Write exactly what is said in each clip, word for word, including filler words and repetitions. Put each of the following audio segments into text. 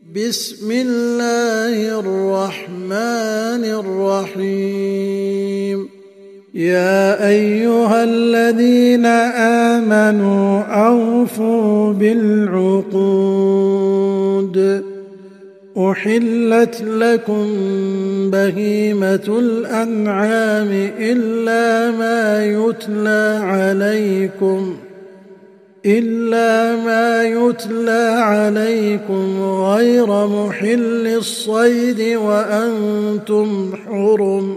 بسم الله الرحمن الرحيم. يا أيها الذين آمنوا أوفوا بالعقود. أحلت لكم بهيمة الأنعام إلا ما يتلى عليكم إلا ما يتلى عليكم غير محل الصيد وأنتم حرم.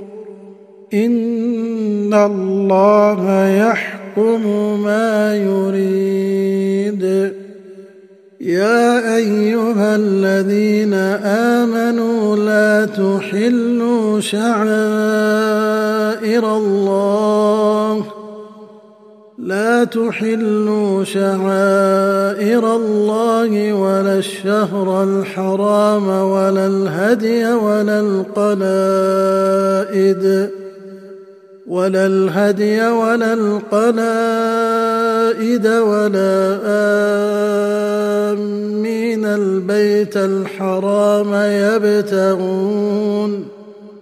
إن الله يحكم ما يريد. يا أيها الذين آمنوا لا تحلوا شعائر الله لا تحلوا شعائر الله ولا الشهر الحرام ولا الهدي ولا القلائد ولا الهدي ولا القلائد ولا آمين البيت الحرام يبتغون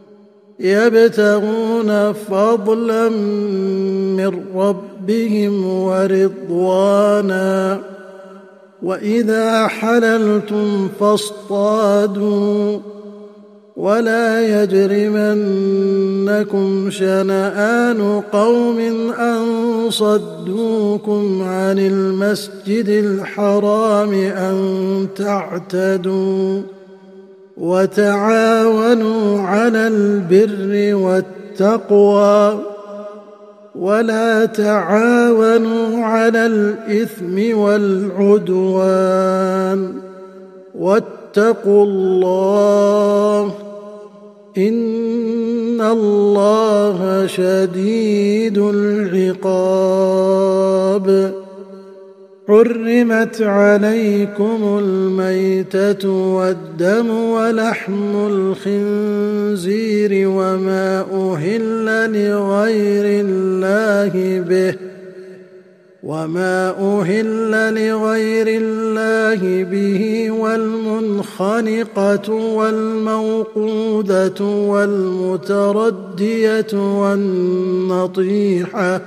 يبتغون فضلا من ربهم ورضوانا. وإذا حللتم فاصطادوا ولا يجرمنكم شنآن قوم أن صدوكم عن المسجد الحرام أن تعتدوا. وتعاونوا على البر والتقوى ولا تعاونوا على الإثم والعدوان. واتقوا الله إن الله شديد العقاب. حرمت عليكم الميتة والدم ولحم الخنزير وما أهل لغير الله به وما أهل لغير الله به والمنخنقة والموقودة والمتردية والنطيحة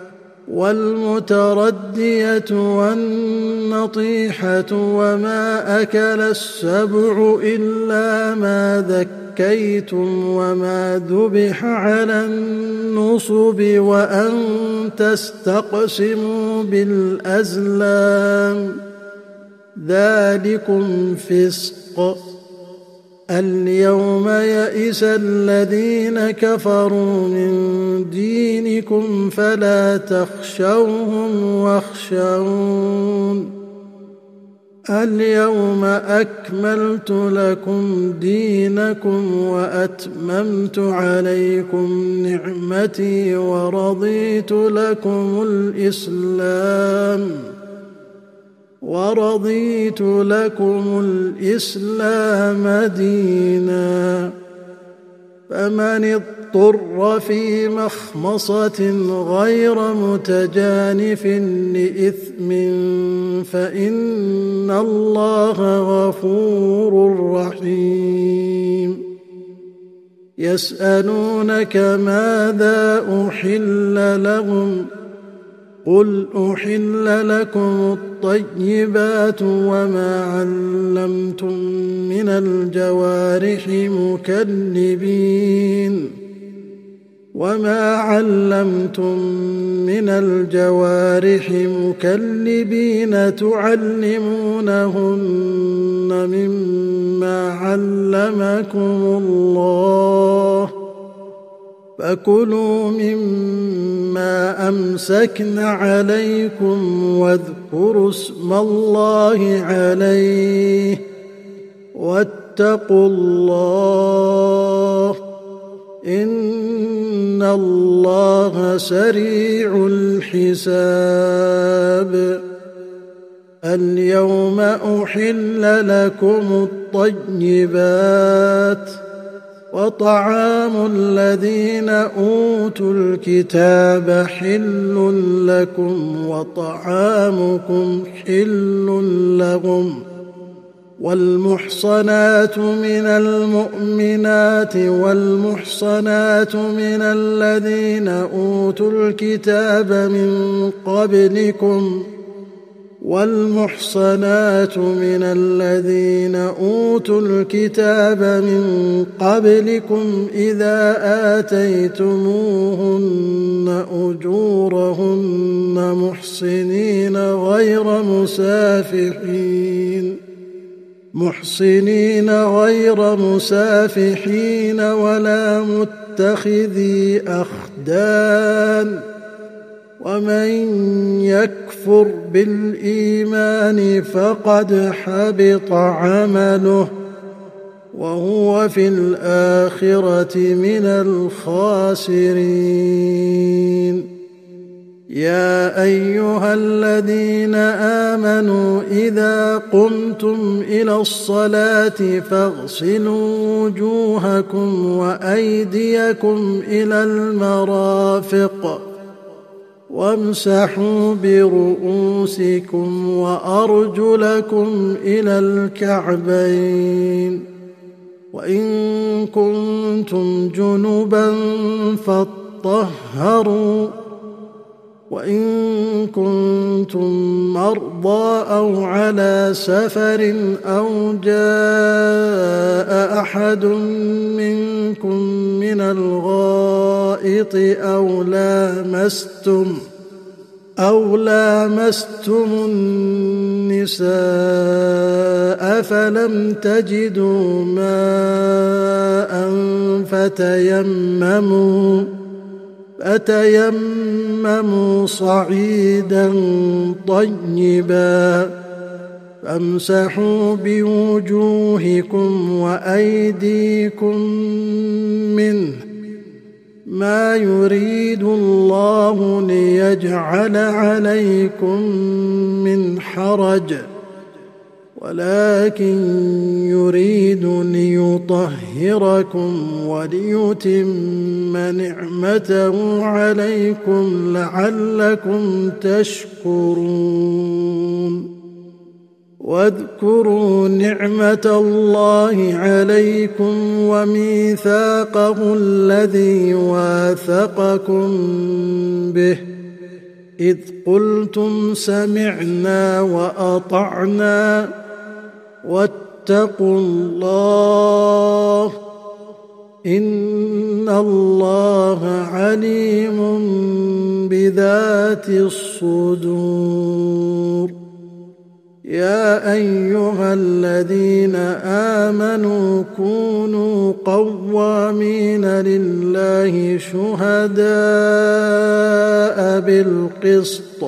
والمتردية والنطيحة وما أكل السبع إلا ما ذكيتم وما ذبح على النصب وأن تستقسموا بالأزلام ذلكم فسق. اليوم يئس الذين كفروا من دينكم فلا تخشوهم واخشون. اليوم أكملت لكم دينكم وأتممت عليكم نعمتي ورضيت لكم الإسلام ورضيت لكم الإسلام دينا. فمن اضطر في مخمصة غير متجانف لإثم فإن الله غفور رحيم. يسألونك ماذا أحل لهم قل أحل لكم الطيبات وما علمتم من الجوارح مكلبين وما علمتم من الجوارح مكلبين تعلمونهن مما علمكم الله فكلوا مما أمسكن عليكم واذكروا اسم الله عليه واتقوا الله إن الله سريع الحساب. اليوم أحل لكم الطيبات وطعام الذين أوتوا الكتاب حل لكم وطعامكم حل لهم والمحصنات من المؤمنات والمحصنات من الذين أوتوا الكتاب من قبلكم والمحصنات من الذين أوتوا الكتاب من قبلكم إذا آتيتموهن أجورهن محصنين غير مسافحين محصنين غير مسافحين ولا متخذي أخدان ومن يكفر بالإيمان فقد حبط عمله وهو في الآخرة من الخاسرين. يا أيها الذين آمنوا إذا قمتم إلى الصلاة فاغسلوا وجوهكم وأيديكم إلى المرافق وامسحوا برؤوسكم وأرجلكم إلى الكعبين وإن كنتم جنبا فاطهروا وإن كنتم مرضى أو على سفر أو جاء أحد منكم من الغائط أو لامستم أو لامستم النساء فلم تجدوا ماء فتيمموا فتيمموا صعيدا طيبا فامسحوا بوجوهكم وأيديكم منه ما يريد الله ليجعل عليكم من حرج ولكن يريد ليطهركم وليتم نعمته عليكم لعلكم تشكرون. واذكروا نعمة الله عليكم وميثاقه الذي واثقكم به إذ قلتم سمعنا وأطعنا واتقوا الله إن الله عليم بذات الصدور. يا أيها الذين آمنوا كونوا قوامين لله شهداء بالقسط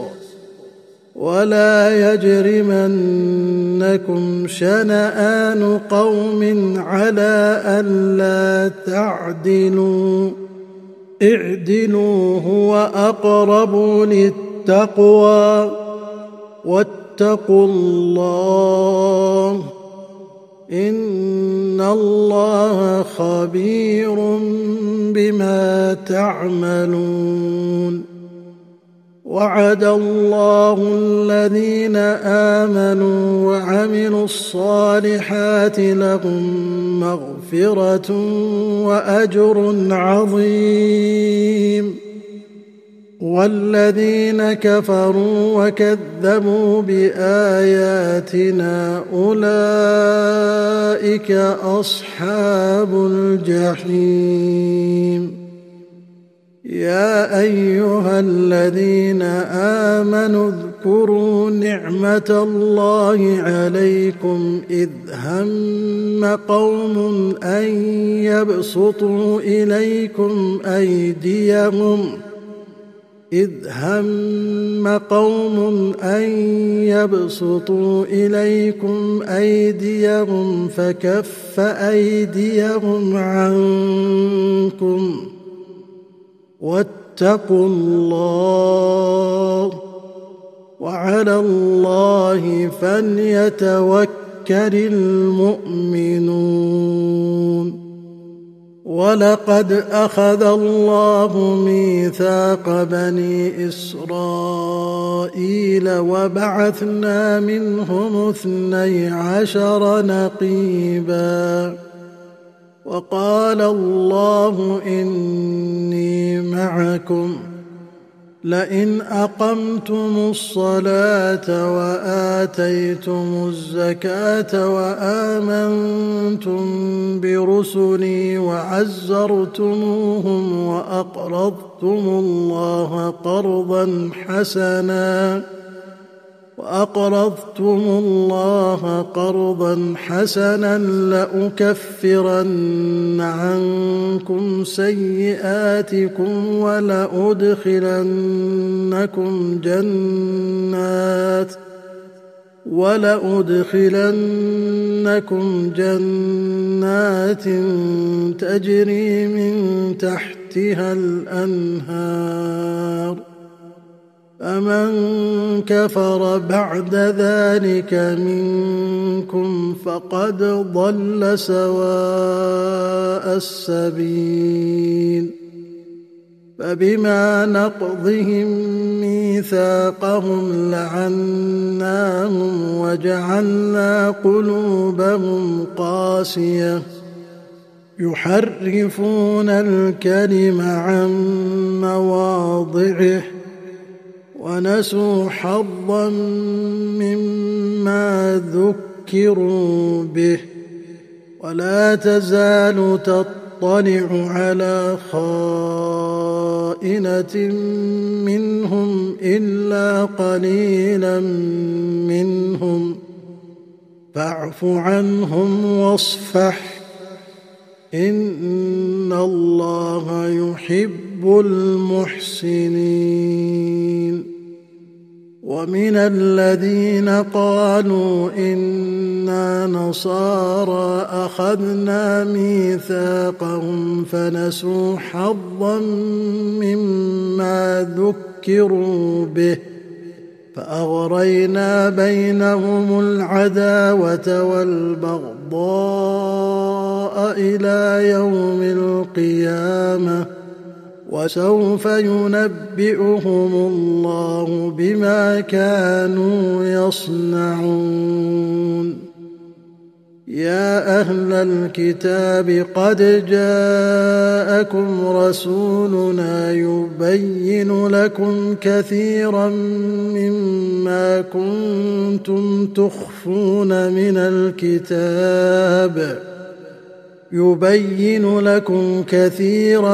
ولا يجرمنكم شنآن قوم على ألا تعدلوا اعدلوا هو أقرب للتقوى واتقوا الله إن الله خبير بما تعملون. وعد الله الذين آمنوا وعملوا الصالحات لهم مغفرة وأجر عظيم. والذين كفروا وكذبوا بآياتنا أولئك أصحاب الجحيم. يا أيها الذين آمنوا اذكروا نعمة الله عليكم إذ هم قوم أن يبسطوا إليكم أيديهم إذ هم قوم أن يبسطوا إليكم أيديهم فكف أيديهم عنكم واتقوا الله وعلى الله فليتوكل المؤمنون. ولقد أخذ الله ميثاق بني إسرائيل وبعثنا منهم اثني عشر نقيبا وقال الله إني معكم لئن أقمتم الصلاة وآتيتم الزكاة وآمنتم برسلي وعزرتموهم وأقرضتم الله قرضا حسنا وأقرضتم الله قرضا حسنا لأكفرن عنكم سيئاتكم ولأدخلنكم جنات ولأدخلنكم جنات تجري من تحتها الأنهار فمن كفر بعد ذلك منكم فقد ضل سواء السبيل فبما نقضهم ميثاقهم لعناهم وجعلنا قلوبهم قاسية يحرفون الكلم عن مواضعه ونسوا حظا مما ذكروا به ولا تزال تطلع على خائنة منهم إلا قليلا منهم فاعف عنهم واصفح إن الله يحب المحسنين ومن الذين قالوا إنا نصارى أخذنا ميثاقهم فنسوا حظا مما ذكروا به فأغرينا بينهم العداوة والبغضاء إلى يوم القيامة وسوف ينبئهم الله بما كانوا يصنعون يا أهل الكتاب قد جاءكم رسولنا يبين لكم كثيرا مما كنتم تخفون من الكتاب يبين لكم كثيرا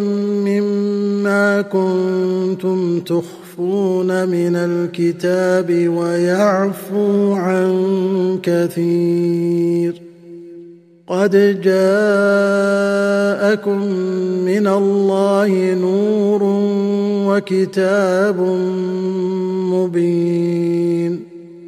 مما كنتم تخفون من الكتاب ويعفو عن كثير قد جاءكم من الله نور وكتاب مبين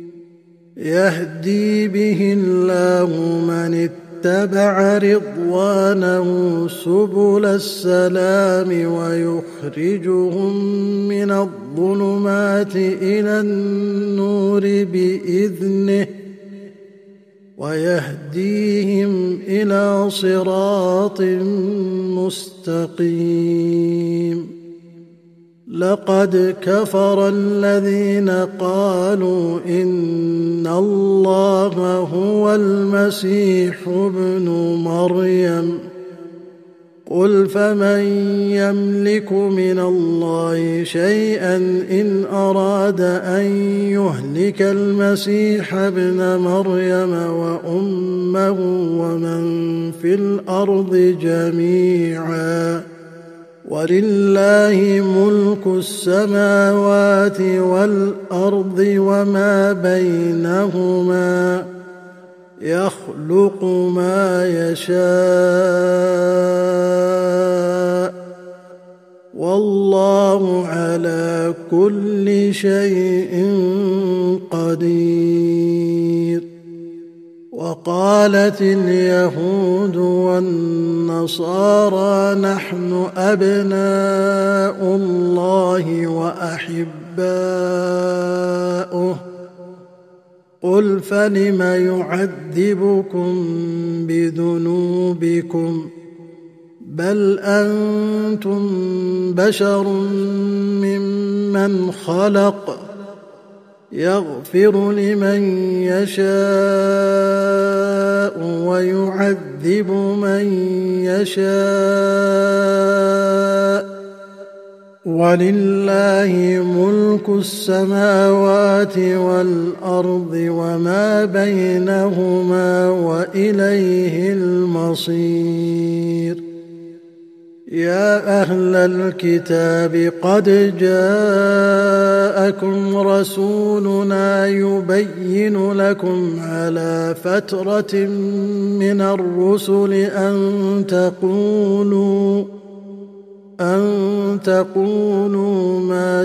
يهدي به الله من اتبع اتبع رضوانه سبل السلام ويخرجهم من الظلمات إلى النور بإذنه ويهديهم إلى صراط مستقيم لقد كفر الذين قالوا إن الله هو المسيح ابن مريم قل فمن يملك من الله شيئا إن أراد أن يهلك المسيح ابن مريم وأمه ومن في الأرض جميعا ولله ملك السماوات والأرض وما بينهما يخلق ما يشاء والله على كل شيء قدير وقالت اليهود والنصارى نحن أبناء الله وأحباؤه قل فلم يعذبكم بذنوبكم بل أنتم بشر ممن خلق يغفر لمن يشاء ويعذب من يشاء ولله ملك السماوات والأرض وما بينهما وإليه المصير. يا أهل الكتاب قد جاءكم رسولنا يبين لكم على فترة من الرسل أن تقولوا أن تقولوا ما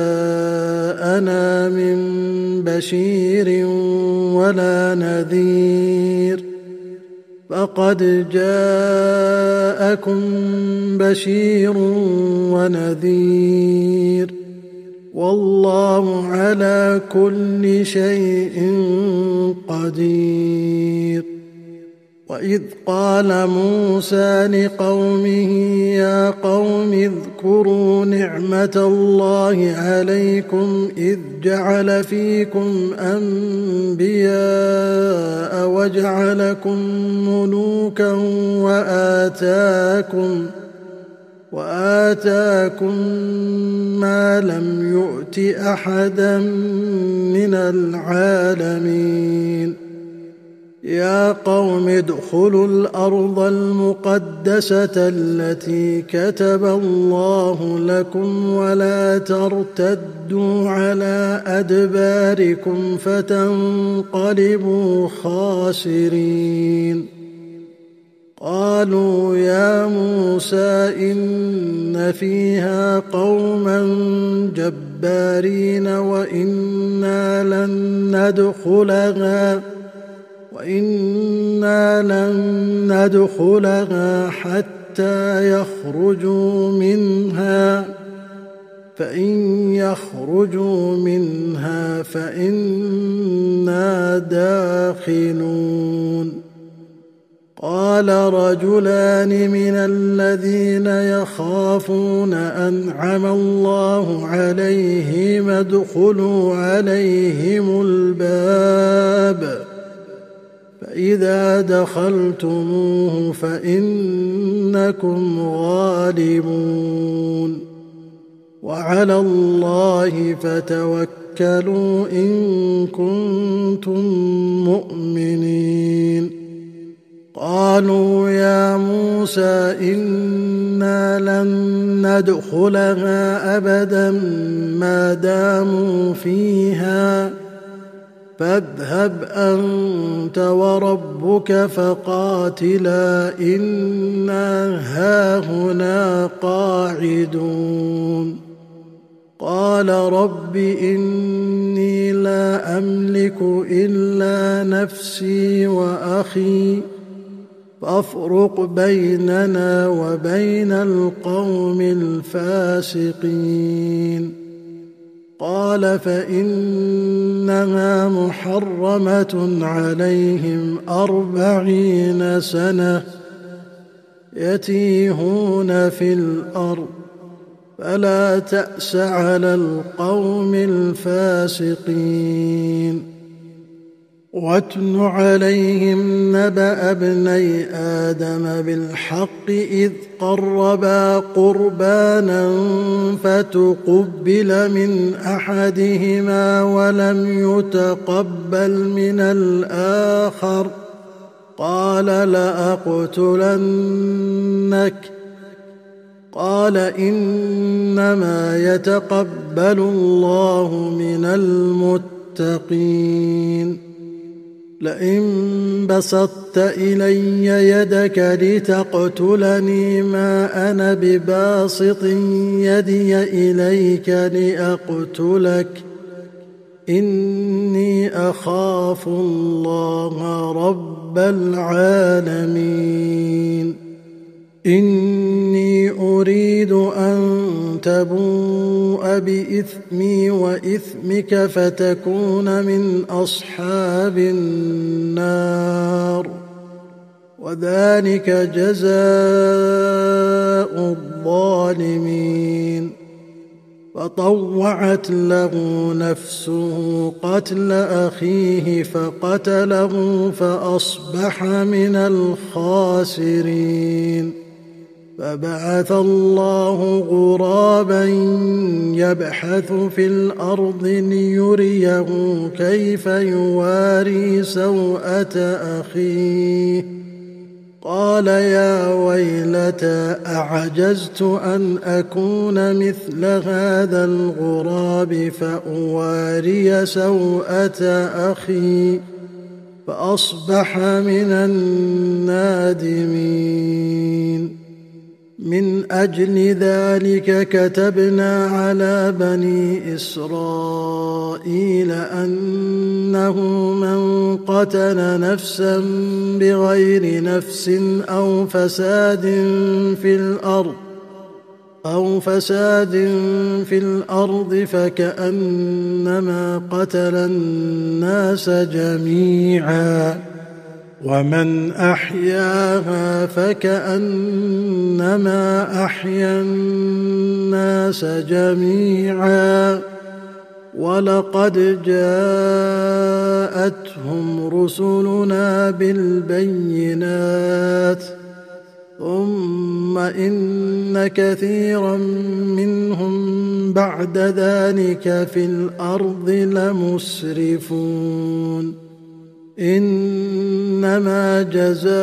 جاءنا من بشير ولا نذير فقد جاءكم بشير ونذير والله على كل شيء قدير. وإذ قال موسى لقومه يا قوم اذكروا نعمة الله عليكم إذ جعل فيكم أنبياء وجعلكم ملوكا وآتاكم وآتاكم ما لم يؤت أحدا من العالمين. يا قوم ادخلوا الأرض المقدسة التي كتب الله لكم ولا ترتدوا على أدباركم فتنقلبوا خاسرين. قالوا يا موسى إن فيها قوما جبارين وإنا لن ندخلها وإنا لن ندخلها حتى يخرجوا منها فإن يخرجوا منها فإنا داخلون. قال رجلان من الذين يخافون أنعم الله عليهم ادخلوا عليهم الباب فإذا دخلتموه فإنكم غالبون وعلى الله فتوكلوا إن كنتم مؤمنين. قالوا يا موسى إنا لن ندخلها أبدا ما داموا فيها فاذهب أنت وربك فقاتلا إنا هاهنا قاعدون. قال رب إني لا أملك إلا نفسي وأخي فافرق بيننا وبين القوم الفاسقين. قال فإنها محرمة عليهم أربعين سنة يتيهون في الأرض فلا تأس على القوم الفاسقين. واتل عليهم نبأ ابني آدم بالحق إذ قربا قربانا فتقبل من أحدهما ولم يتقبل من الآخر قال لأقتلنك قال إنما يتقبل الله من المتقين. لئن بسطت إلي يدك لتقتلني ما أنا بباسط يدي إليك لأقتلك إني أخاف الله رب العالمين. إني أريد أن تبوء بإثمي وإثمك فتكون من أصحاب النار وذلك جزاء الظالمين. فطوعت له نفسه قتل أخيه فقتله فأصبح من الخاسرين. فبعث الله غرابا يبحث في الأرض ليريه كيف يواري سوءة أخيه قال يا ويلتى أعجزت أن أكون مثل هذا الغراب فأواري سوءة أخي فأصبح من النادمين. من أجل ذلك كتبنا على بني إسرائيل أنه من قتل نفسا بغير نفس أو فساد في الأرض أو فساد في الأرض فكأنما قتل الناس جميعا ومن أحياها فكأنما أحيا الناس جميعا. ولقد جاءتهم رسلنا بالبينات ثم إن كثيرا منهم بعد ذلك في الأرض لمسرفون. إنما جزاء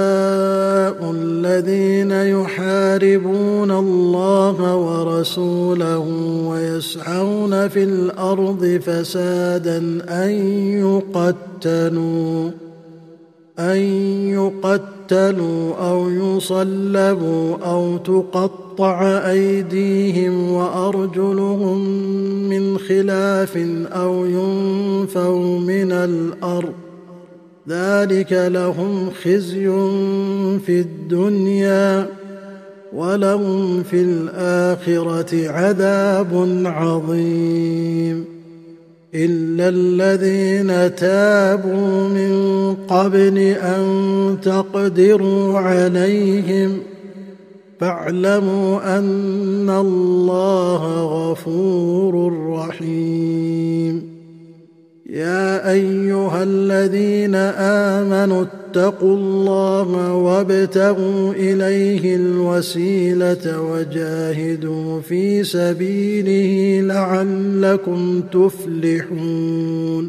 الذين يحاربون الله ورسوله ويسعون في الأرض فسادا أن يقتلوا أن يقتلوا أو يصلبوا أو تقطع أيديهم وأرجلهم من خلاف أو ينفوا من الأرض ذلك لهم خزي في الدنيا ولهم في الآخرة عذاب عظيم. إلا الذين تابوا من قبل أن تقدروا عليهم فاعلموا أن الله غفور رحيم. يا أيها الذين آمنوا اتقوا الله وابتغوا إليه الوسيلة وجاهدوا في سبيله لعلكم تفلحون.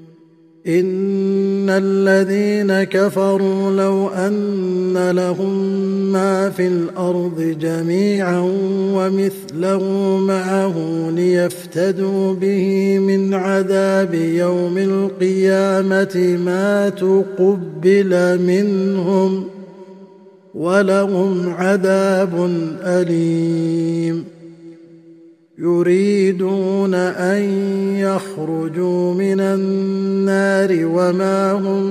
إن الذين كفروا لو أن لهم ما في الأرض جميعا ومثله معه ليفتدوا به من عذاب يوم القيامة ما تقبل منهم ولهم عذاب أليم. يريدون أن يخرجوا من النار وما هم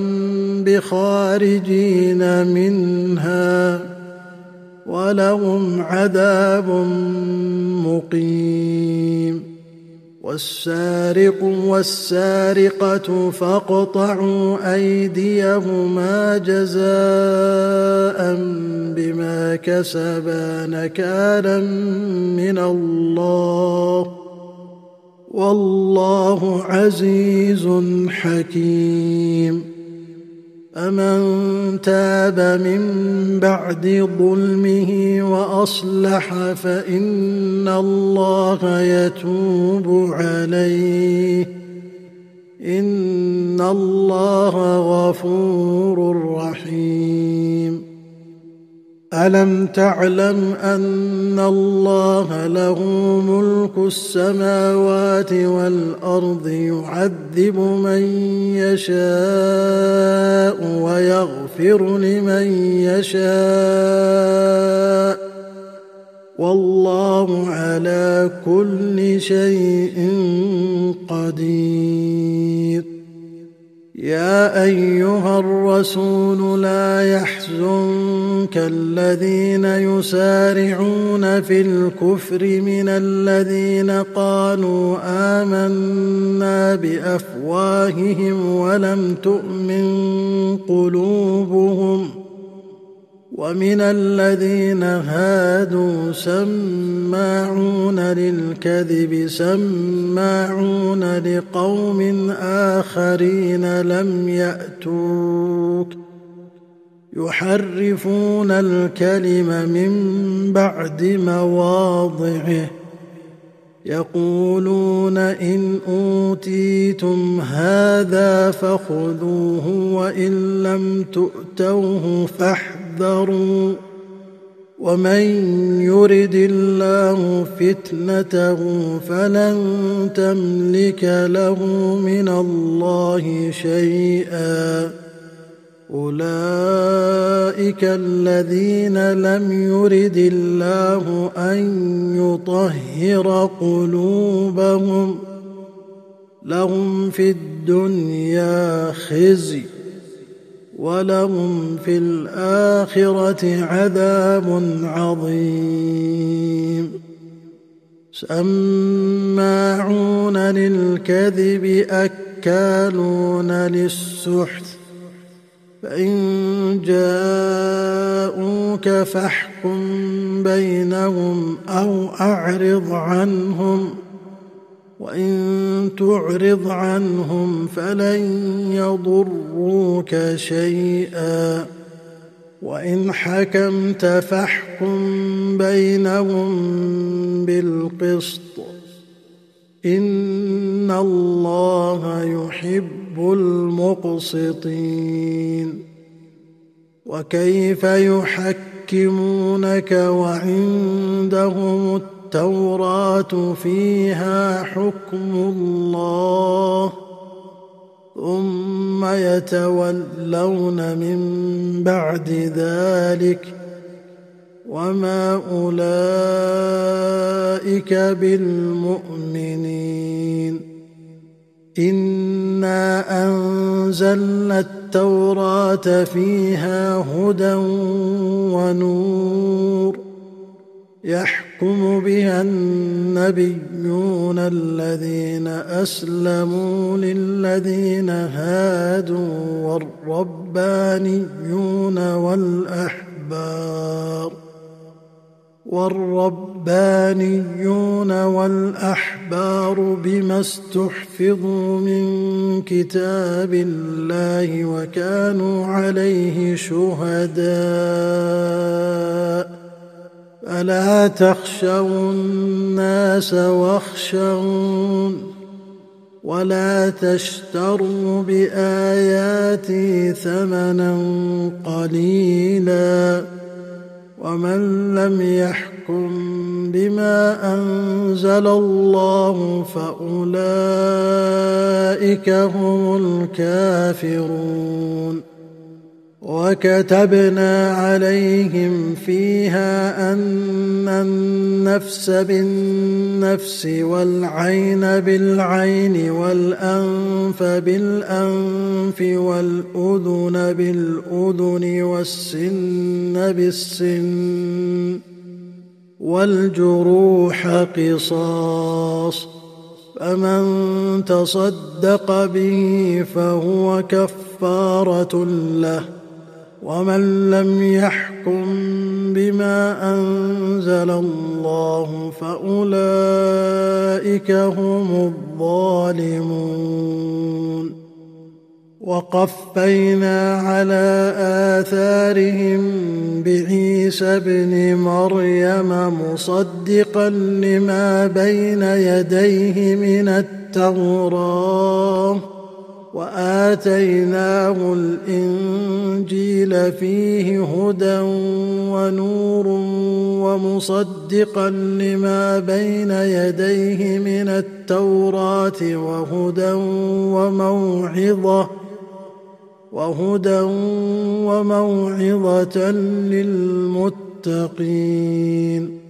بخارجين منها ولهم عذاب مقيم. والسارق والسارقة فاقطعوا أيديهما جزاء بما كسبا نكالا من الله والله عزيز حكيم. أمن تاب من بعد ظلمه وأصلح فإن الله يتوب عليه إن الله غفور رحيم. ألم تعلم أن الله له ملك السماوات والأرض يعذب من يشاء ويغفر لمن يشاء والله على كل شيء قدير. يا أيها الرسول لا يحزنك الذين يسارعون في الكفر من الذين قالوا آمنا بأفواههم ولم تؤمن قلوبهم ومن الذين هادوا سماعون للكذب سماعون لقوم آخرين لم يأتوك يحرفون الكلم من بعد مواضعه يقولون إن أوتيتم هذا فخذوه وإن لم تؤتوه فاحذروا ومن يرد الله فتنته فلن تملك له من الله شيئا أولئك الذين لم يرد الله أن يطهر قلوبهم لهم في الدنيا خزي ولهم في الآخرة عذاب عظيم سماعون للكذب أكالون للسحت فإن جاءوك فاحكم بينهم أو أعرض عنهم وإن تعرض عنهم فلن يضروك شيئا وإن حكمت فاحكم بينهم بالقسط إن الله يحب المقسطين وكيف يحكمونك وعندهم التوراة فيها حكم الله ثم يتولون من بعد ذلك وما أولئك بالمؤمنين إنا أنزلنا التوراة فيها هدى ونور يحكم بها النبيون الذين أسلموا للذين هادوا والربانيون والأحبار والربانيون والأحبار بما استحفظوا من كتاب الله وكانوا عليه شهداء فلا تخشوا الناس واخشون ولا تشتروا بآياتي ثمنا قليلا ومن لم يحكم بما أنزل الله فأولئك هم الكافرون وكتبنا عليهم فيها أن النفس بالنفس والعين بالعين والأنف بالأنف والأذن بالأذن والسن بالسن والجروح قصاص فمن تصدق به فهو كفارة له ومن لم يحكم بما أنزل الله فأولئك هم الظالمون وقفينا على آثارهم بعيسى ابن مريم مصدقا لما بين يديه من التوراة وآتيناه الإنجيل فيه هدى ونور ومصدقا لما بين يديه من التوراة وهدى وموعظة وهدى وموعظة للمتقين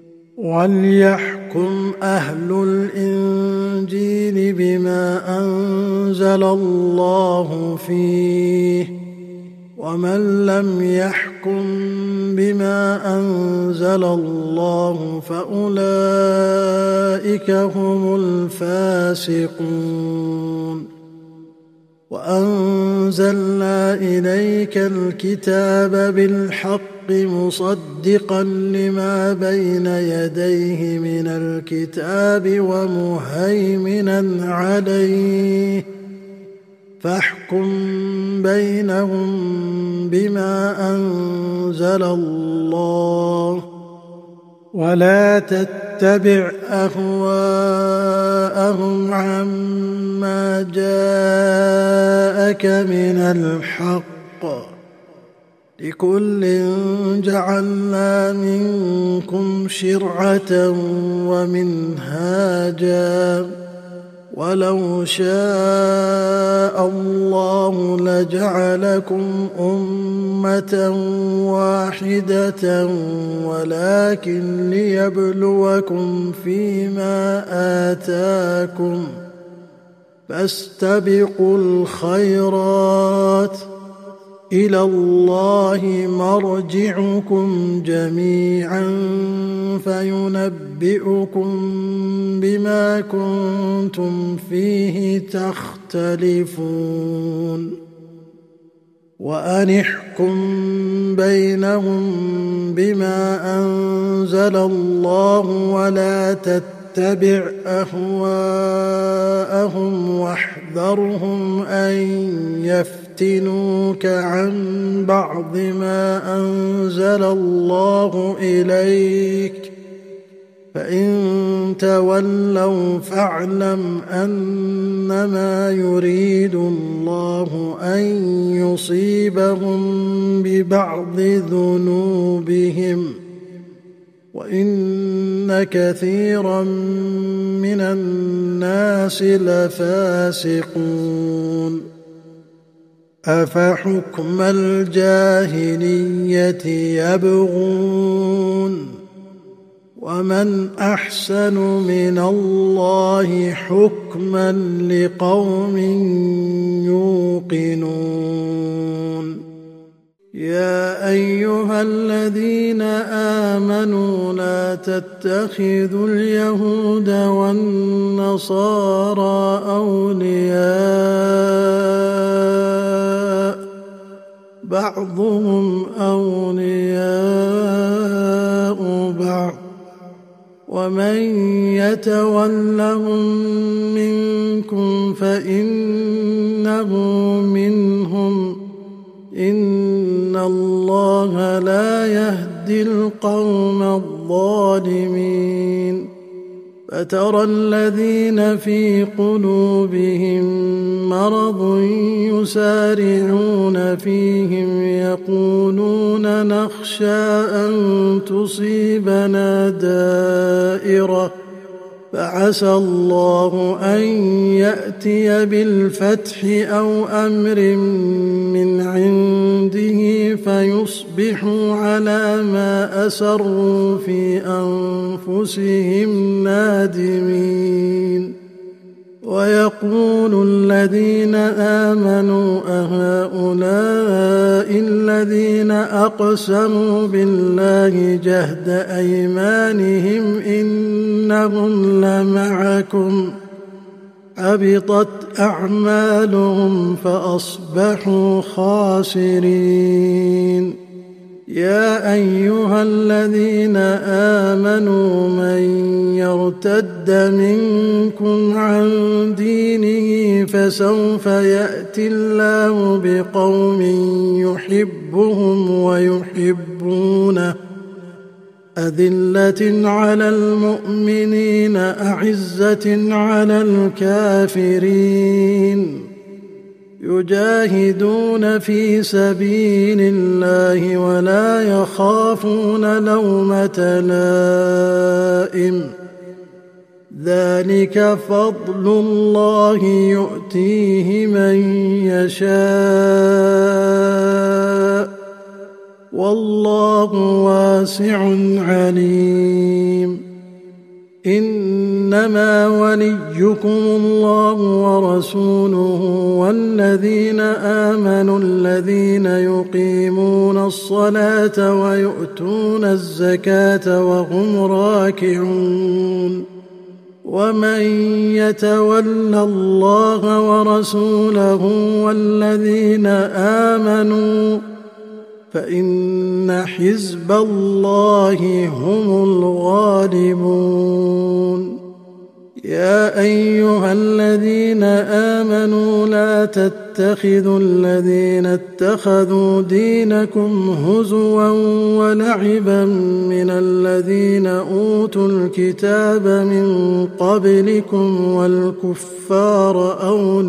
وليحكم أهل الإنجيل بما أنزل الله فيه ومن لم يحكم بما أنزل الله فأولئك هم الفاسقون وأنزلنا إليك الكتاب بالحق مصدقا لما بين يديه من الكتاب ومهيمنا عليه فاحكم بينهم بما أنزل الله ولا تتبع أهواءهم عما جاءك من الحق لكل جعلنا منكم شرعة ومنهاجا ولو شاء الله لجعلكم أمة واحدة ولكن ليبلوكم فيما آتاكم فاستبقوا الخيرات إلى الله مرجعكم جميعا فينبئكم بما كنتم فيه تختلفون وأن احكم بينهم بما أنزل الله ولا تتبع أهواءهم واحذرهم أن يفتنوك عن بعض ما أنزل الله إليك فإن تولوا فاعلم أنما يريد الله أن يصيبهم ببعض ذنوبهم وإن كثيرا من الناس لفاسقون أفحكم الجاهلية يبغون ومن أحسن من الله حكما لقوم يوقنون يا أيها الذين آمنوا لا تتخذوا اليهود والنصارى أولياء بعضهم أولياء بعض ومن يتولهم منكم فإنه منهم إن الله لا يهدي القوم الظالمين فترى الذين في قلوبهم مرض يسارعون فيهم يقولون نخشى أن تصيبنا دائرة فعسى الله أن يأتي بالفتح أو أمر من عنده فيصبحوا على ما أسروا في أنفسهم نادمين ويقول الذين آمنوا أهؤلاء الذين أقسموا بالله جهد أيمانهم إنهم لمعكم حبطت أعمالهم فأصبحوا خاسرين يا أيها الذين آمنوا من يرتد منكم عن دينه فسوف يأتي الله بقوم يحبهم ويحبونه أذلة على المؤمنين أعزة على الكافرين يجاهدون في سبيل الله ولا يخافون لومة لائم ذلك فضل الله يؤتيه من يشاء والله واسع عليم إنما وليكم الله ورسوله والذين آمنوا الذين يقيمون الصلاة ويؤتون الزكاة وهم راكعون ومن يتول الله ورسوله والذين آمنوا فإن حزب الله هم الغالبون. يا أيها الذين آمنوا لا تتخذوا الذين اتخذوا دينكم هزوا ولعبا من الذين أوتوا الكتاب من قبلكم والكفار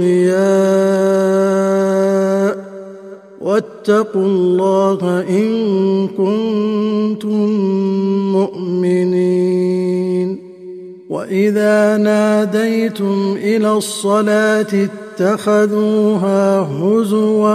أولياء واتقوا الله إن كنتم مؤمنين. وإذا ناديتم إلى الصلاة اتخذوها هزوا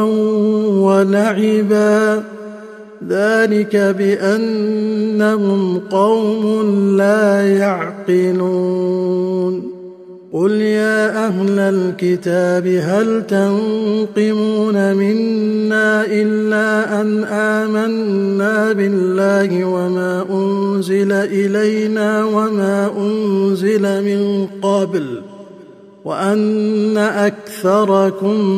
ولعبا ذلك بأنهم قوم لا يعقلون. قل يا أهل الكتاب هل تنقمون منا إلا أن آمنا بالله وما أنزل إلينا وما أنزل من قبل وأن أكثركم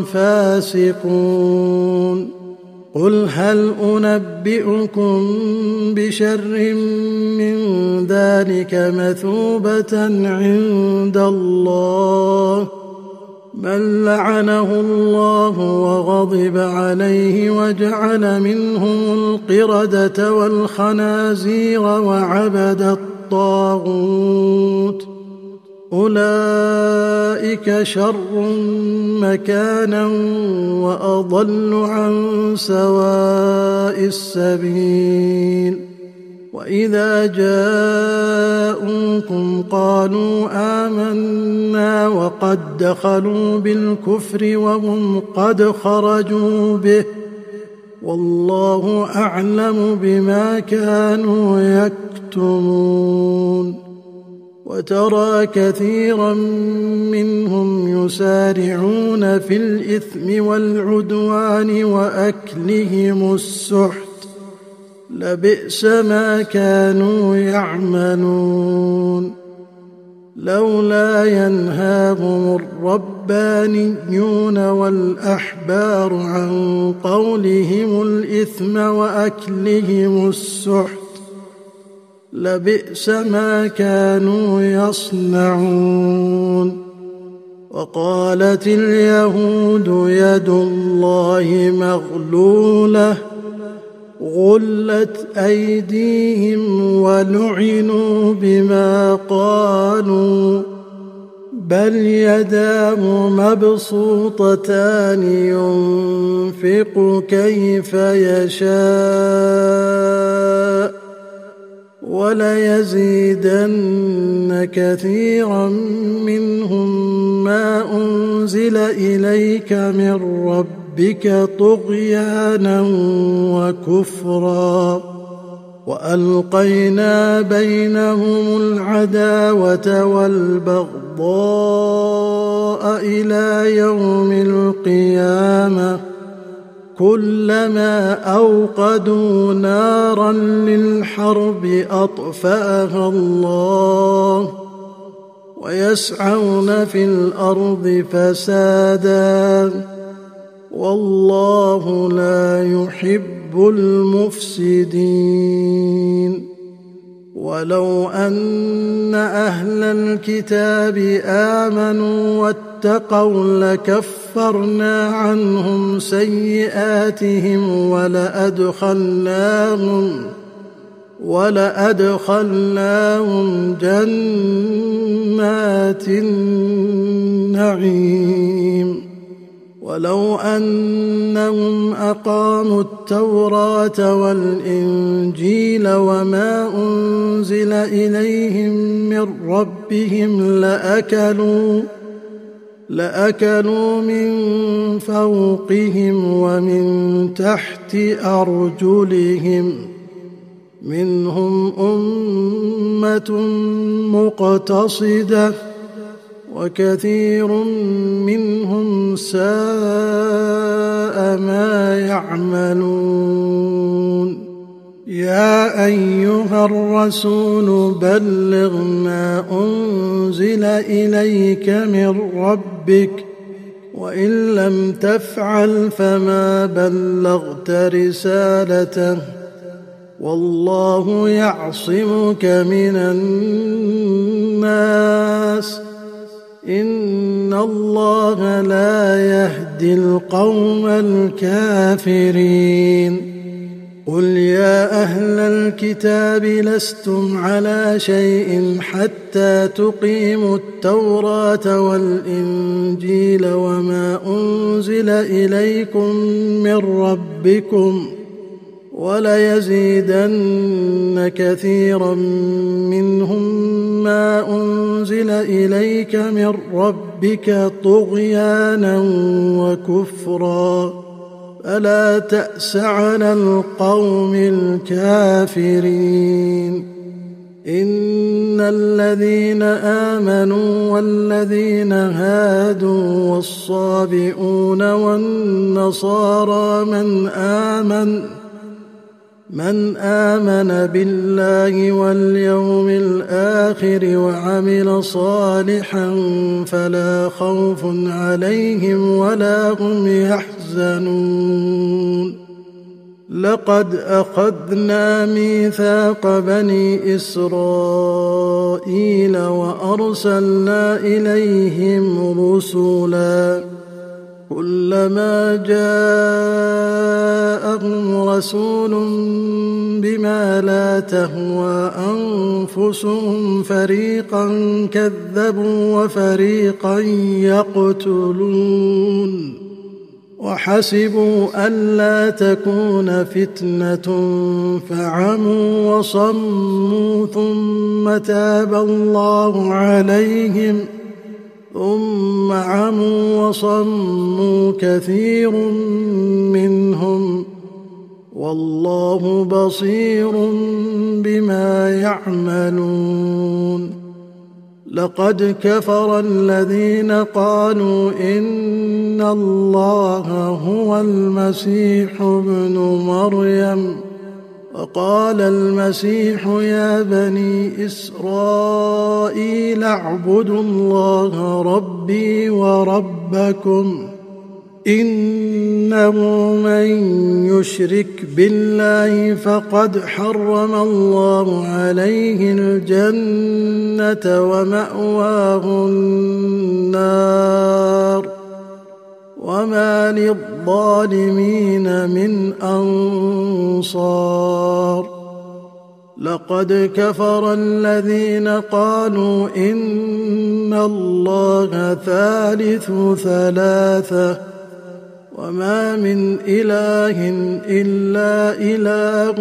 فاسقون. قل هل أنبئكم بشر من ذلك مثوبة عند الله من لعنه الله وغضب عليه وجعل منهم القردة والخنازير وعبد الطاغوت أولئك شر مكانا وأضل عن سواء السبيل. وإذا جاءوكم قالوا آمنا وقد دخلوا بالكفر وهم قد خرجوا به والله أعلم بما كانوا يكتمون. وترى كثيرا منهم يسارعون في الإثم والعدوان وأكلهم السحت لبئس ما كانوا يعملون. لولا ينهاهم الربانيون والأحبار عن قولهم الإثم وأكلهم السحت لبئس ما كانوا يصنعون. وقالت اليهود يد الله مغلولة غلت أيديهم ولعنوا بما قالوا بل يداه مبسوطتان ينفق كيف يشاء وليزيدن كثيرا منهم ما أنزل إليك من ربك طغيانا وكفرا وألقينا بينهم العداوة والبغضاء إلى يوم القيامة كلما أوقدوا نارا للحرب أطفأها الله ويسعون في الأرض فسادا والله لا يحب المفسدين. ولو أن أهل الكتاب آمنوا واتقوا لكفرنا عنهم سيئاتهم ولأدخلناهم ولأدخلناهم جنات النعيم. ولو أنهم أقاموا التوراة والإنجيل وما أنزل إليهم من ربهم لأكلوا لأكلوا من فوقهم ومن تحت أرجلهم منهم أمة مقتصدة وكثير منهم ساء ما يعملون. يا أيها الرسول بلغ ما أنزل إليك من ربك وإن لم تفعل فما بلغت رسالته والله يعصمك من الناس إن الله لا يهدي القوم الكافرين قل يا أهل الكتاب لستم على شيء حتى تقيموا التوراة والإنجيل وما أنزل إليكم من ربكم وليزيدن كثيرا منهم ما أنزل إليك من ربك طغيانا وكفرا فلا تأس على القوم الكافرين إن الذين آمنوا والذين هادوا والصابئون والنصارى من آمن من آمن بالله واليوم الآخر وعمل صالحا فلا خوف عليهم ولا هم يحزنون لقد أخذنا ميثاق بني إسرائيل وأرسلنا إليهم رسلا كلما جاءهم رسول بما لا تهوى أنفسهم فريقا كذبوا وفريقا يقتلون وحسبوا ألا تكون فتنة فعموا وصموا ثم تاب الله عليهم ثم عموا وصموا كثير منهم والله بصير بما يعملون لقد كفر الذين قالوا إن الله هو المسيح ابن مريم وقال المسيح يا بني إسرائيل اعبدوا الله ربي وربكم إنه من يشرك بالله فقد حرم الله عليه الجنة ومأواه النار وما للظالمين من أنصار لقد كفر الذين قالوا إن الله ثالث ثلاثة وما من إله إلا إله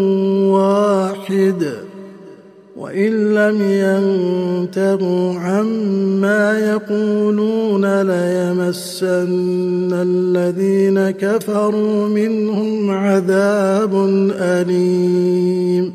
واحد وإن لم ينتهوا عما يقولون ليمسن الذين كفروا منهم عذاب أليم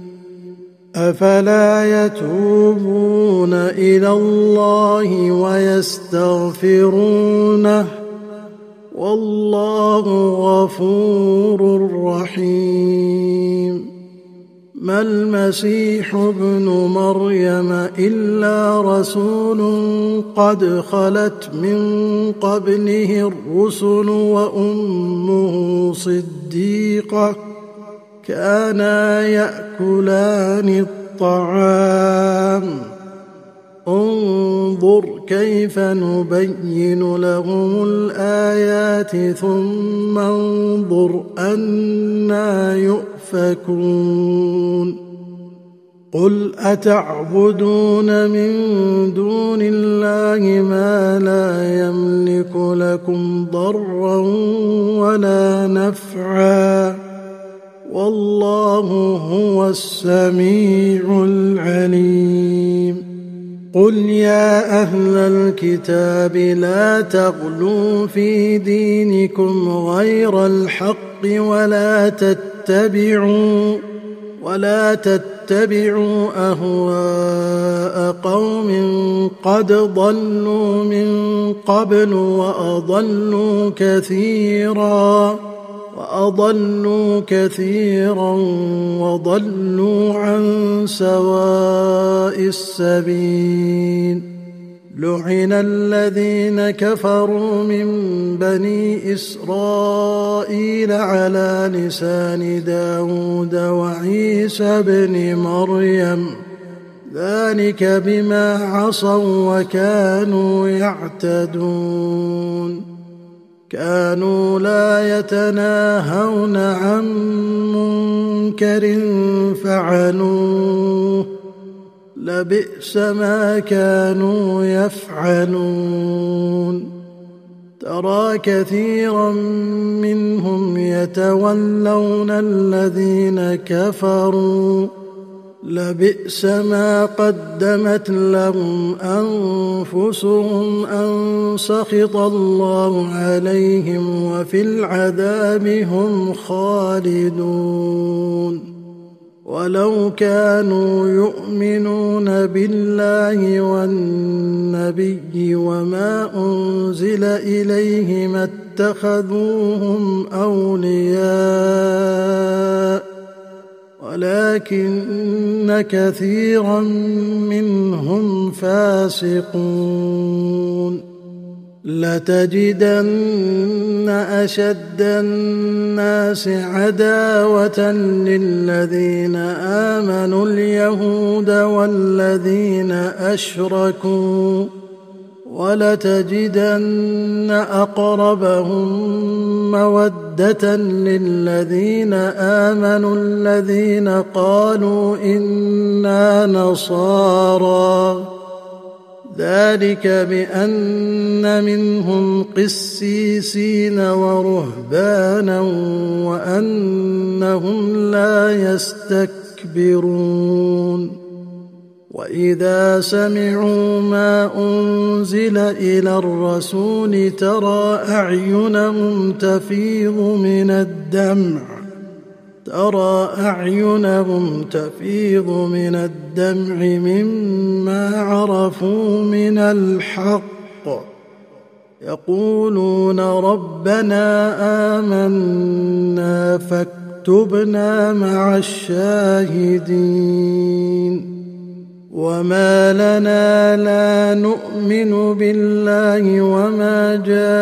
أفلا يتوبون إلى الله ويستغفرونه والله غفور رحيم ما المسيح ابن مريم إلا رسول قد خلت من قبله الرسل وأمه صديقة كانا يأكلان الطعام انظر كيف نبين لهم الآيات ثم انظر أنى يؤفكون قل أتعبدون من دون الله ما لا يملك لكم ضرا ولا نفعا والله هو السميع العليم قل يا أهل الكتاب لا تغلوا في دينكم غير الحق ولا تتبعوا ولا تتبعوا أهواء قوم قد ضلوا من قبل وأضلوا كثيرا وأضلوا كثيرا وضلوا عن سواء السبيل. لعن الذين كفروا من بني إسرائيل على لسان داود وعيسى بن مريم ذلك بما عصوا وكانوا يعتدون. كانوا لا يتناهون عن منكر فعلوه لبئس ما كانوا يفعلون. ترى كثيرا منهم يتولون الذين كفروا لبئس ما قدمت لهم أنفسهم أن سخط الله عليهم وفي العذاب هم خالدون. ولو كانوا يؤمنون بالله والنبي وما أنزل إليه ما اتخذوهم أولياء ولكن كثيرا منهم فاسقون. لتجدن أشد الناس عداوة للذين آمنوا اليهود والذين أشركوا ولتجدن أقربهم مودة للذين آمنوا الذين قالوا إنا نصارى ذلك بأن منهم قسيسين ورهبانا وأنهم لا يستكبرون. وإذا سمعوا ما أنزل إلى الرسول ترى أعينهم تفيض من الدمع ترى أعينهم تفيض من الدمع مما عرفوا من الحق يقولون ربنا آمنا فاكتبنا مع الشاهدين. وما لنا لا نؤمن بالله وما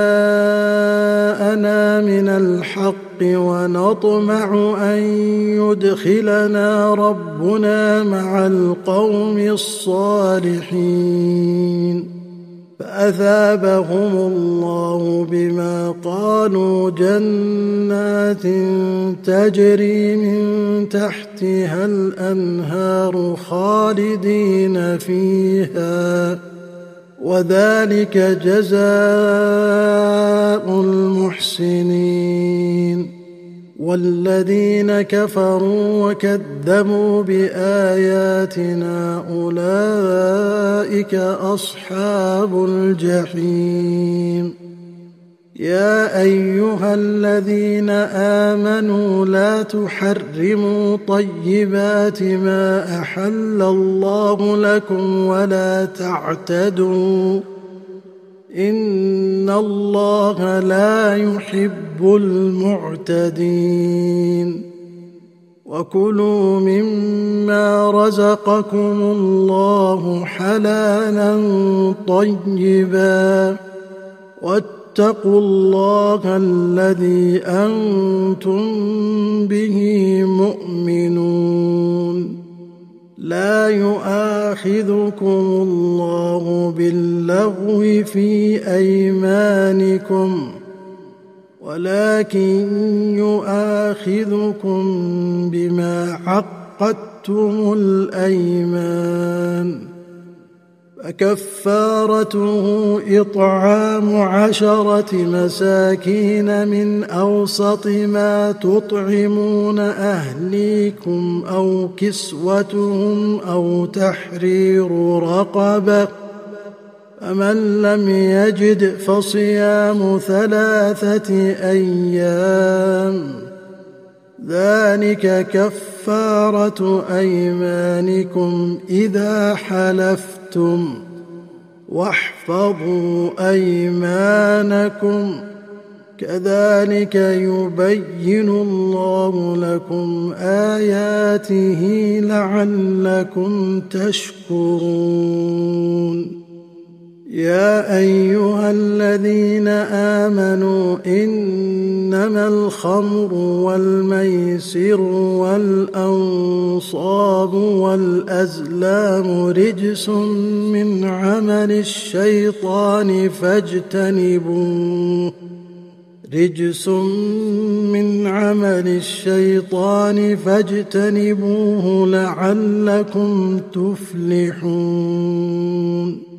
جاءنا من الحق ونطمع أن يدخلنا ربنا مع القوم الصالحين. فأثابهم الله بما قالوا جنات تجري من تحتها الأنهار خالدين فيها وذلك جزاء المحسنين. والذين كفروا وكذبوا بآياتنا أولئك أصحاب الجحيم. يا أيها الذين آمنوا لا تحرموا طيبات ما أحل الله لكم ولا تعتدوا إن الله لا يحب المعتدين. وكلوا مما رزقكم الله حلالا طيبا واتقوا الله الذي أنتم به مؤمنون. لا يؤاخذكم الله باللغو في أيمانكم ولكن يؤاخذكم بما عقدتم الأيمان. فكفارته إطعام عشرة مساكين من أوسط ما تطعمون أهليكم أو كسوتهم أو تحرير رقبة فمن لم يجد فصيام ثلاثة أيام ذلك كفارة أيمانكم إذا حلفتم واحفظوا أيمانكم كذلك يبين الله لكم آياته لعلكم تشكرون. يا أيها الذين آمنوا إنما الخمر والميسر والأنصاب والأزلام رجس من عمل الشيطان فاجتنبوه رجس من عمل الشيطان فاجتنبوه لعلكم تفلحون.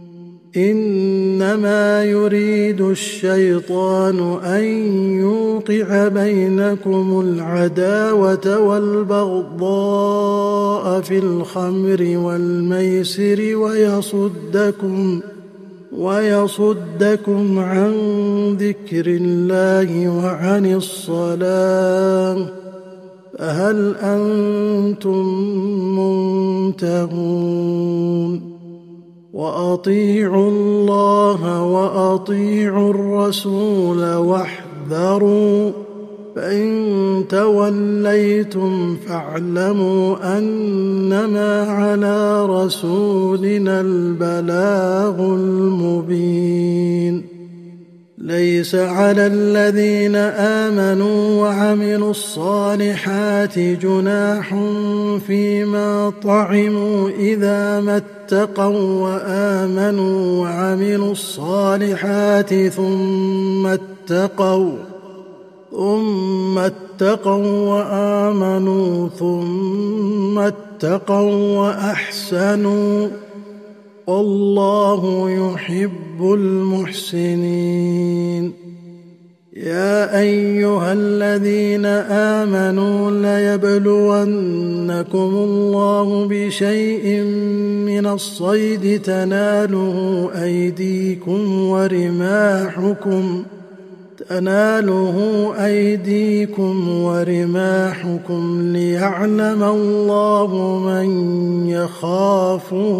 إنما يريد الشيطان أن يوقع بينكم العداوة والبغضاء في الخمر والميسر ويصدكم ويصدكم عن ذكر الله وعن الصلاة فهل أنتم منتهون؟ وأطيعوا الله وأطيعوا الرسول واحذروا فإن توليتم فاعلموا أنما على رسولنا البلاغ المبين. ليس على الذين آمنوا وعملوا الصالحات جناح فيما طعموا إذا ما اتقوا وآمنوا وعملوا الصالحات ثم اتقوا ثم اتقوا وآمنوا ثم اتقوا وأحسنوا والله يحب المحسنين. يا أيها الذين آمنوا ليبلونكم الله بشيء من الصيد تناله أيديكم ورماحكم تناله أيديكم ورماحكم ليعلم الله من يخافه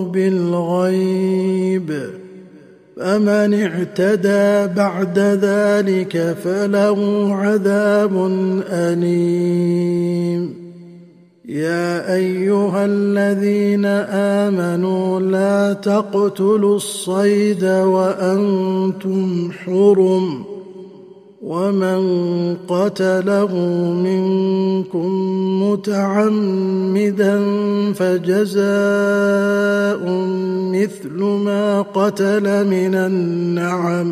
بالغيب فمن اعتدى بعد ذلك فله عذاب أليم. يا أيها الذين آمنوا لا تقتلوا الصيد وأنتم حرم ومن قتله منكم متعمدا فجزاء مثل ما قتل من النعم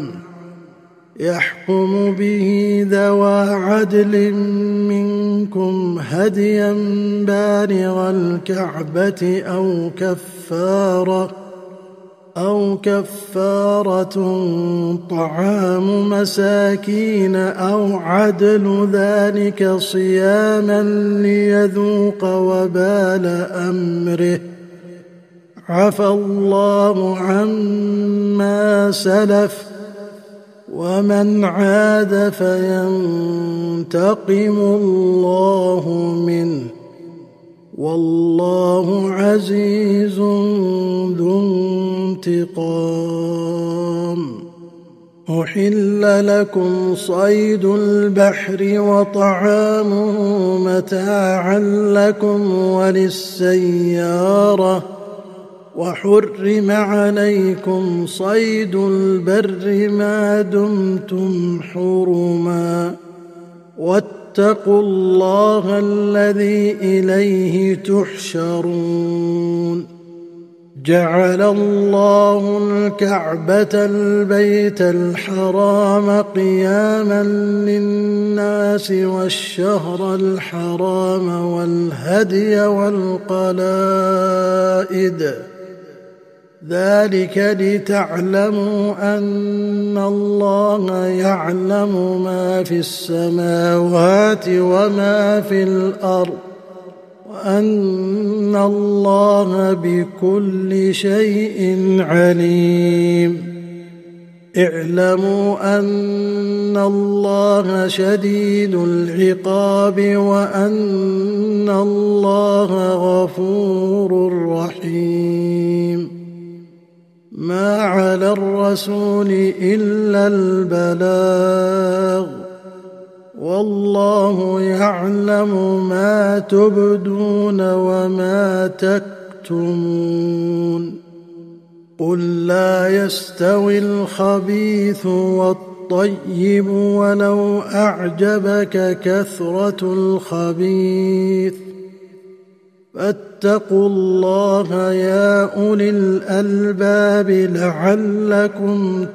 يحكم به ذوى عدل منكم هديا بالغ الكعبة أو كفارة أو كفارة طعام مساكين أو عدل ذلك صياما ليذوق وبال أمره عفى الله عما سلف ومن عاد فينتقم الله منه والله عزيز ذو انتقام. أحل لكم صيد البحر وطعامه متاعا لكم وللسيارة وحرم عليكم صيد البر ما دمتم حرما واتقوا الله الذي إليه تحشرون. جعل الله الكعبة البيت الحرام قياما للناس والشهر الحرام والهدي والقلائد ذلك لتعلموا أن الله يعلم ما في السماوات وما في الأرض وأن الله بكل شيء عليم. اعلموا أن الله شديد العقاب وأن الله غفور رحيم. ما على الرسول إلا البلاغ والله يعلم ما تبدون وما تكتمون قل لا يستوي الخبيث والطيب ولو أعجبك كثرة الخبيث فاتقوا الله يا أولي الألباب لعلكم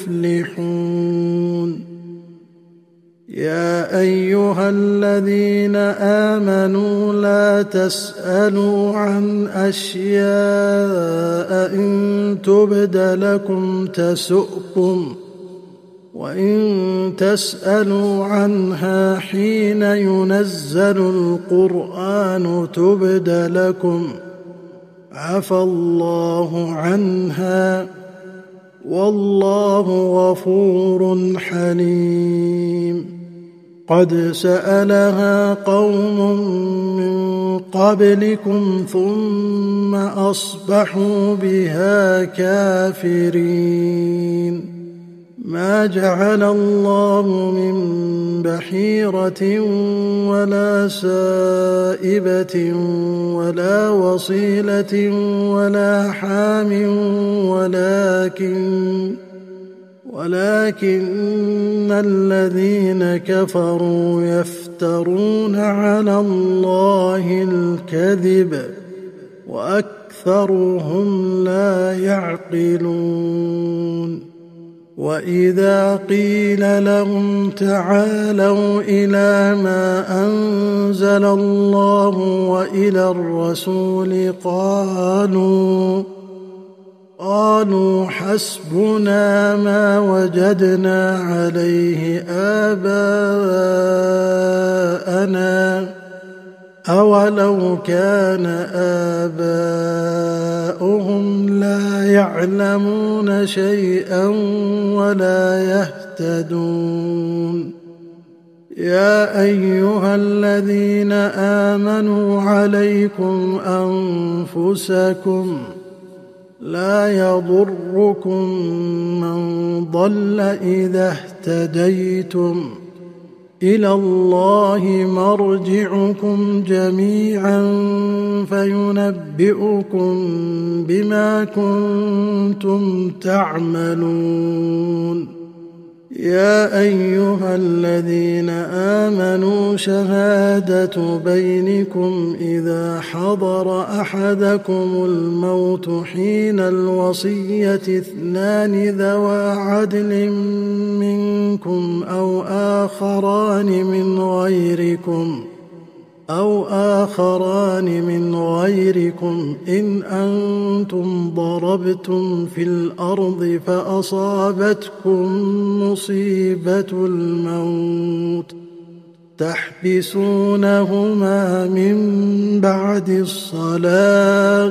تفلحون يا أيها الذين آمنوا لا تسألوا عن أشياء إن تبد لكم تسؤكم وإن تسألوا عنها حين ينزل القرآن تبد لكم عفى الله عنها والله غفور حليم قد سألها قوم من قبلكم ثم أصبحوا بها كافرين ما جعل الله من بحيرة ولا سائبة ولا وصيلة ولا حام ولكن ولكن الذين كفروا يفترون على الله الكذب وأكثرهم لا يعقلون وإذا قيل لهم تعالوا إلى ما أنزل الله وإلى الرسول قالوا قالوا حسبنا ما وجدنا عليه آباءنا أولو كان آباؤهم لا يعلمون شيئا ولا يهتدون يا أيها الذين آمنوا عليكم أنفسكم لا يضركم من ضل إذا اهتديتم إلى الله مرجعكم جميعا فينبئكم بما كنتم تعملون يا أيها الذين آمنوا شهادة بينكم إذا حضر أحدكم الموت حين الوصية اثنان ذوى عدل منكم أو آخران من غيركم أو آخران من غيركم إن أنتم ضربتم في الأرض فأصابتكم مصيبة الموت تحبسونهما من بعد الصلاة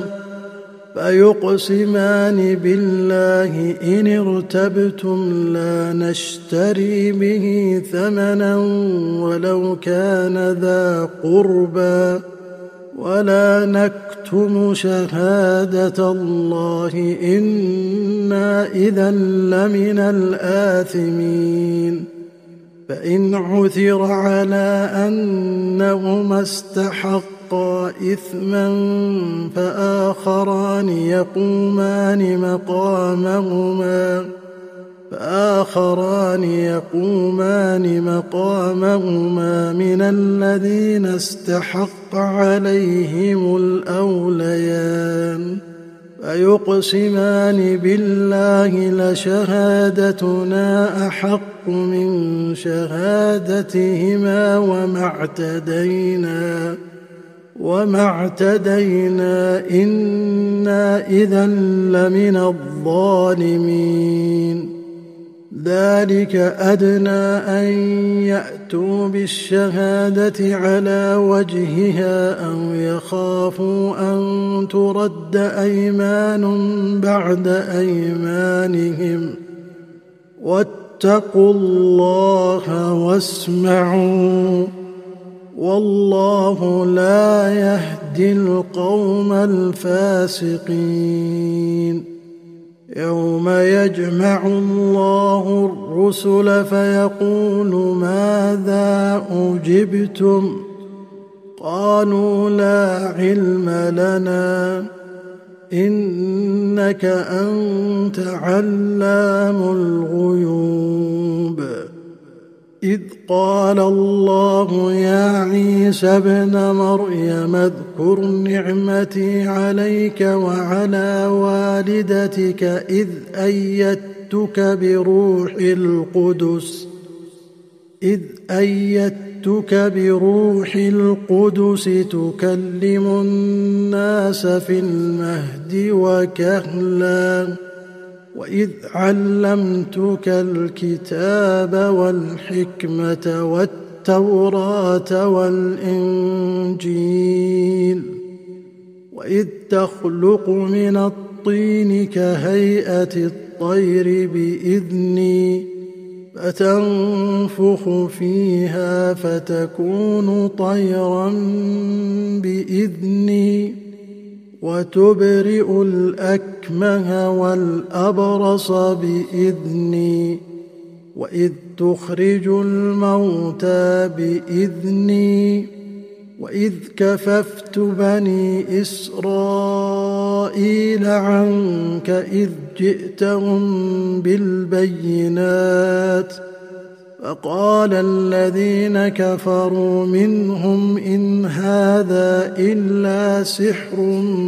فيقسمان بالله إن ارتبتم لا نشتري به ثمنا ولو كان ذا قربى ولا نكتم شهادة الله إنا إذا لمن الآثمين فإن عثر على أنهما استحقا إثما فآخران يقومان مقامهما فآخران يقومان مقامهما من الذين استحق عليهم الأوليان فيقسمان بالله لشهادتنا أحق من شهادتهما وما اعتدينا وما اعتدينا إنا إذا لمن الظالمين ذلك أدنى أن يأتوا بالشهادة على وجهها أو يخافوا أن ترد أيمان بعد أيمانهم واتقوا الله واسمعوا والله لا يهدي القوم الفاسقين يوم يجمع الله الرسل فيقول ماذا أجبتم قالوا لا علم لنا إنك أنت علام الغيوب إذ قال الله يا عيسى ابن مريم اذكر نعمتي عليك وعلى والدتك إذ أيدتك بروح القدس إذ أيدتك بروح القدس تكلم الناس في المهد وكهلا وإذ علمتك الكتاب والحكمة والتوراة والإنجيل وإذ تخلق من الطين كهيئة الطير بإذني فتنفخ فيها فتكون طيرا بإذني وتبرئ الأكمه والأبرص بإذني وإذ تخرج الموتى بإذني وإذ كففت بني إسرائيل عنك إذ جئتهم بالبينات فقال الذين كفروا منهم إن هذا إلا سحر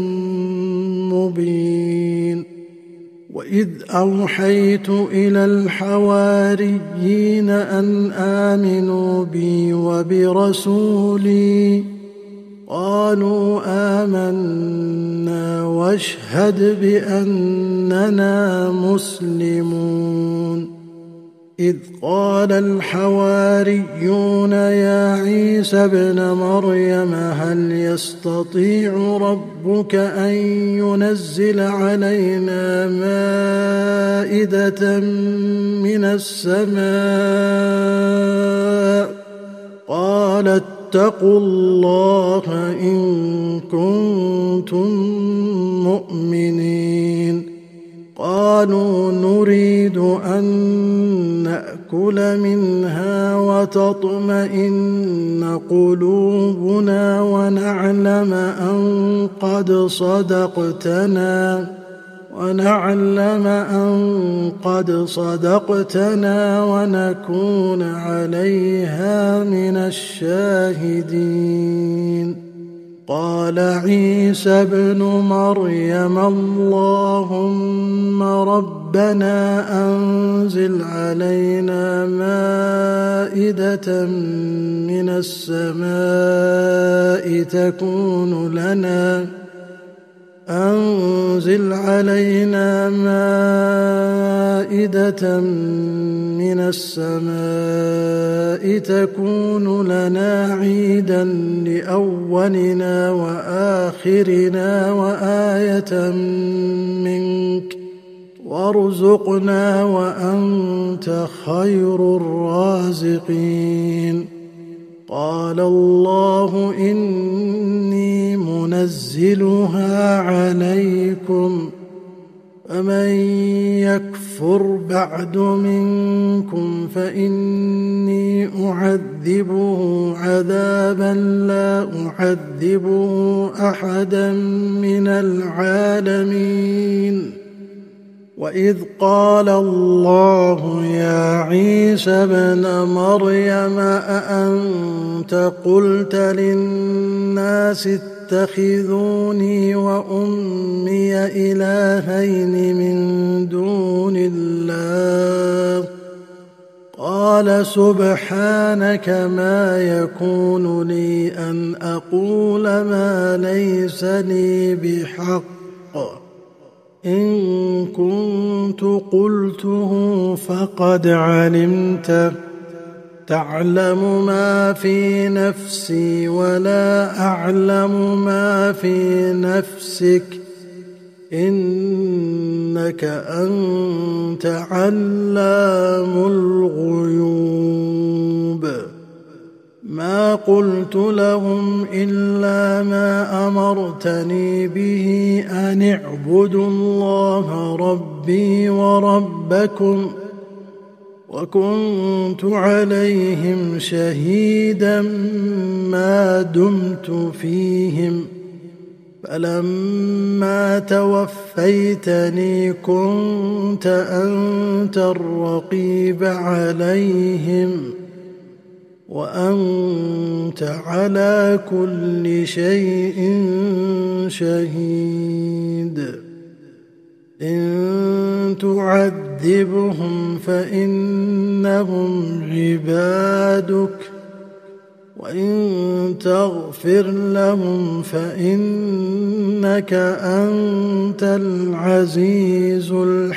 مبين وإذ أوحيت إلى الحواريين أن آمنوا بي وبرسولي قالوا آمنا واشهد بأننا مسلمون إذ قال الحواريون يا عيسى ابن مريم هل يستطيع ربك أن ينزل علينا مائدة من السماء قال اتقوا الله إن كنتم مؤمنين قالوا نريد أن نأكل منها وتطمئن قلوبنا ونعلم أن قد صدقتنا ونعلم أن قد صدقتنا ونكون عليها من الشاهدين قال عيسى ابن مريم اللهم ربنا أنزل علينا مائدة من السماء تكون لنا أنزل علينا مائدة من السماء تكون لنا عيدا لأولنا وآخرنا وآية منك وارزقنا وأنت خير الرازقين قال الله إني منزلها عليكم فمن يكفر بعد منكم فإني أعذبه عذابا لا أعذبه أحدا من العالمين وإذ قال الله يا عيسى ابن مريم أأنت قلت للناس اتخذوني وأمي إلهين من دون الله قال سبحانك ما يكون لي أن أقول ما ليس لي بحق إن كنت قلته فقد علمته تعلم ما في نفسي ولا أعلم ما في نفسك إنك أنت علام الغيوب ما قلت لهم إلا ما أمرتني به أن اعبدوا الله ربي وربكم وكنت عليهم شهيدا ما دمت فيهم فلما توفيتني كنت أنت الرقيب عليهم وأنت على كل شيء شهيد إن تعذبهم فإنهم عبادك وإن تغفر لهم فإنك أنت العزيز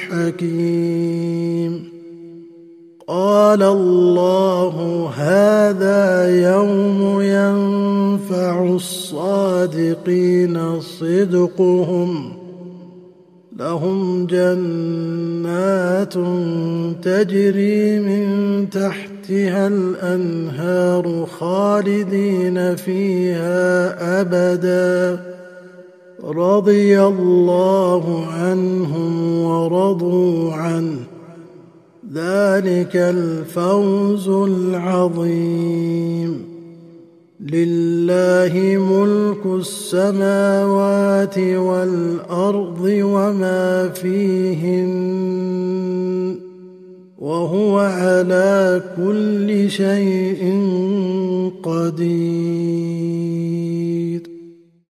الحكيم قال الله هذا يوم ينفع الصادقين صدقهم لهم جنات تجري من تحتها الأنهار خالدين فيها أبدا رضي الله عنهم ورضوا عنه ذلك الفوز العظيم لله ملك السماوات والأرض وما فيهن وهو على كل شيء قدير.